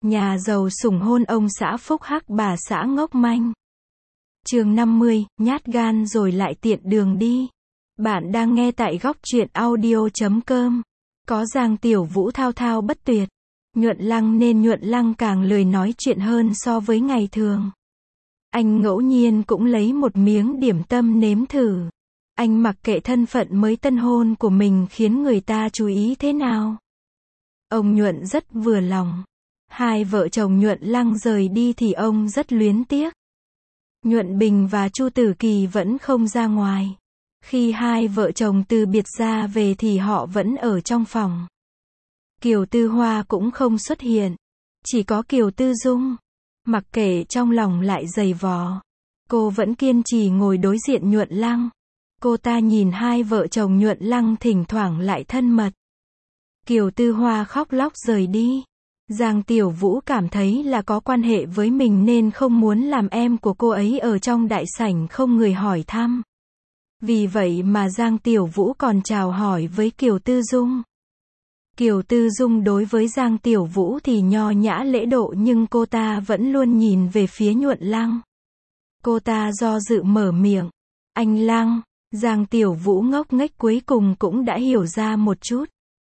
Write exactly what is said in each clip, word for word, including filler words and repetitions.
Nhà giàu sủng hôn ông xã phúc hắc bà xã ngốc manh. Chương năm mươi, nhát gan rồi lại tiện đường đi. Bạn đang nghe tại góc truyện audio chấm com. Có Giang Tiểu Vũ thao thao bất tuyệt. Nhuận Lăng nên Nhuận Lăng càng lười nói chuyện hơn so với ngày thường. Anh ngẫu nhiên cũng lấy một miếng điểm tâm nếm thử. Anh mặc kệ thân phận mới tân hôn của mình khiến người ta chú ý thế nào. Ông Nhuận rất vừa lòng. Hai vợ chồng Nhuận Lăng rời đi thì ông rất luyến tiếc. Nhuận Bình và Chu Tử Kỳ vẫn không ra ngoài. Khi hai vợ chồng từ biệt ra về thì họ vẫn ở trong phòng. Kiều Tư Hoa cũng không xuất hiện. Chỉ có Kiều Tư Dung. Mặc kệ trong lòng lại dày vò, cô vẫn kiên trì ngồi đối diện Nhuận Lăng. Cô ta nhìn hai vợ chồng Nhuận Lăng thỉnh thoảng lại thân mật. Kiều Tư Hoa khóc lóc rời đi. Giang Tiểu Vũ cảm thấy là có quan hệ với mình nên không muốn làm em của cô ấy ở trong đại sảnh không người hỏi thăm. Vì vậy mà Giang Tiểu Vũ còn chào hỏi với Kiều Tư Dung. Kiều Tư Dung đối với Giang Tiểu Vũ thì nho nhã lễ độ nhưng cô ta vẫn luôn nhìn về phía Nhuận Lăng. Cô ta do dự mở miệng. Anh Lăng. Giang Tiểu Vũ ngốc nghếch cuối cùng cũng đã hiểu ra một chút.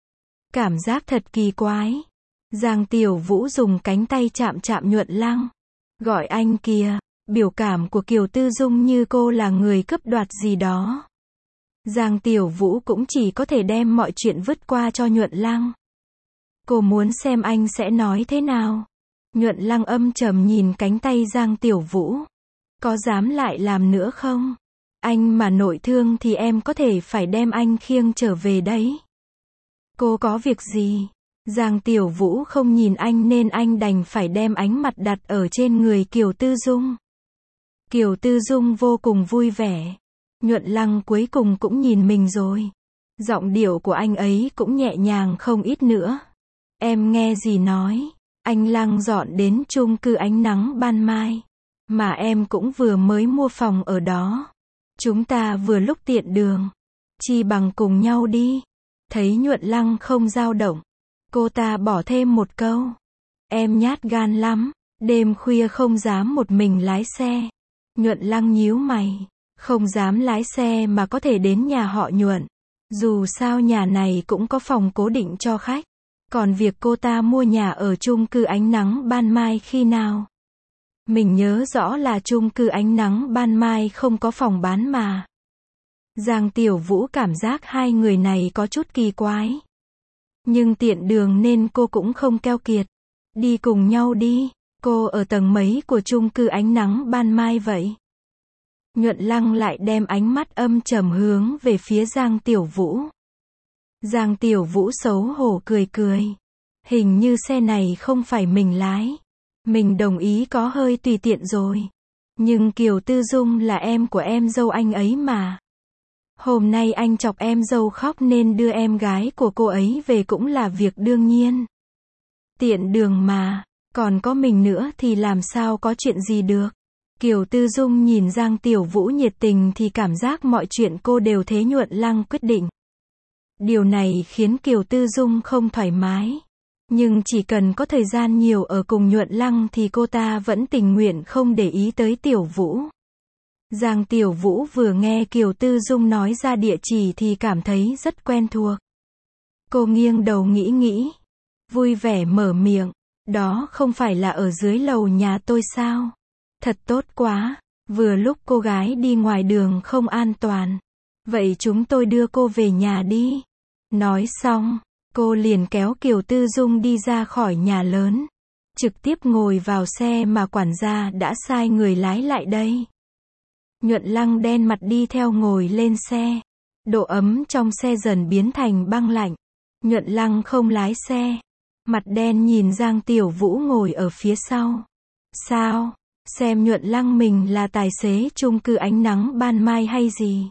Cảm giác thật kỳ quái. Giang Tiểu Vũ dùng cánh tay chạm chạm Nhuận Lăng. Gọi anh kìa. Biểu cảm của Kiều Tư Dung như cô là người cướp đoạt gì đó. Giang Tiểu Vũ cũng chỉ có thể đem mọi chuyện vứt qua cho Nhuận Lăng. Cô muốn xem anh sẽ nói thế nào. Nhuận Lăng âm trầm nhìn cánh tay Giang Tiểu Vũ. Có dám lại làm nữa không? Anh mà nội thương thì em có thể phải đem anh khiêng trở về đấy. Cô có việc gì? Giang Tiểu Vũ không nhìn anh nên anh đành phải đem ánh mặt đặt ở trên người Kiều Tư Dung. Kiều Tư Dung vô cùng vui vẻ. Nhuận Lăng cuối cùng cũng nhìn mình rồi. Giọng điệu của anh ấy cũng nhẹ nhàng không ít nữa. Em nghe gì nói? Anh Lăng dọn đến chung cư Ánh Nắng Ban Mai. Mà em cũng vừa mới mua phòng ở đó. Chúng ta vừa lúc tiện đường. Chi bằng cùng nhau đi. Thấy Nhuận Lăng không dao động. Cô ta bỏ thêm một câu. Em nhát gan lắm. Đêm khuya không dám một mình lái xe. Nhuận Lăng nhíu mày. Không dám lái xe mà có thể đến nhà họ Nhuận. Dù sao nhà này cũng có phòng cố định cho khách. Còn việc cô ta mua nhà ở chung cư Ánh Nắng Ban Mai khi nào? Mình nhớ rõ là chung cư Ánh Nắng Ban Mai không có phòng bán mà. Giang Tiểu Vũ cảm giác hai người này có chút kỳ quái. Nhưng tiện đường nên cô cũng không keo kiệt. Đi cùng nhau đi. Cô ở tầng mấy của chung cư Ánh Nắng Ban Mai vậy? Nhuận Lăng lại đem ánh mắt âm trầm hướng về phía Giang Tiểu Vũ. Giang Tiểu Vũ xấu hổ cười cười. Hình như xe này không phải mình lái. Mình đồng ý có hơi tùy tiện rồi. Nhưng Kiều Tư Dung là em của em dâu anh ấy mà. Hôm nay anh chọc em dâu khóc nên đưa em gái của cô ấy về cũng là việc đương nhiên. Tiện đường mà, còn có mình nữa thì làm sao có chuyện gì được. Kiều Tư Dung nhìn Giang Tiểu Vũ nhiệt tình thì cảm giác mọi chuyện cô đều thế Nhuận Lăng quyết định. Điều này khiến Kiều Tư Dung không thoải mái. Nhưng chỉ cần có thời gian nhiều ở cùng Nhuận Lăng thì cô ta vẫn tình nguyện không để ý tới Tiểu Vũ. Giang Tiểu Vũ vừa nghe Kiều Tư Dung nói ra địa chỉ thì cảm thấy rất quen thuộc. Cô nghiêng đầu nghĩ nghĩ. Vui vẻ mở miệng. Đó không phải là ở dưới lầu nhà tôi sao? Thật tốt quá. Vừa lúc cô gái đi ngoài đường không an toàn. Vậy chúng tôi đưa cô về nhà đi. Nói xong, cô liền kéo Kiều Tư Dung đi ra khỏi nhà lớn. Trực tiếp ngồi vào xe mà quản gia đã sai người lái lại đây. Nhuận Lăng đen mặt đi theo ngồi lên xe. Độ ấm trong xe dần biến thành băng lạnh. Nhuận Lăng không lái xe. Mặt đen nhìn Giang Tiểu Vũ ngồi ở phía sau. Sao? Xem Nhuận Lăng mình là tài xế chung cư Ánh Nắng Ban Mai hay gì?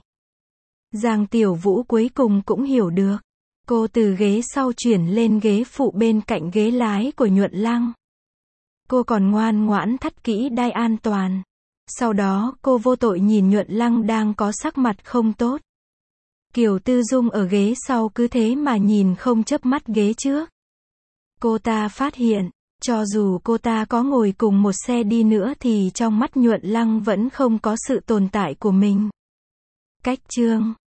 Giang Tiểu Vũ cuối cùng cũng hiểu được. Cô từ ghế sau chuyển lên ghế phụ bên cạnh ghế lái của Nhuận Lăng. Cô còn ngoan ngoãn thắt kỹ đai an toàn. Sau đó cô vô tội nhìn Nhuận Lăng đang có sắc mặt không tốt. Kiều Tư Dung ở ghế sau cứ thế mà nhìn không chớp mắt ghế trước. Cô ta phát hiện, Cho dù cô ta có ngồi cùng một xe đi nữa thì trong mắt Nhuận Lăng vẫn không có sự tồn tại của mình. Cách chương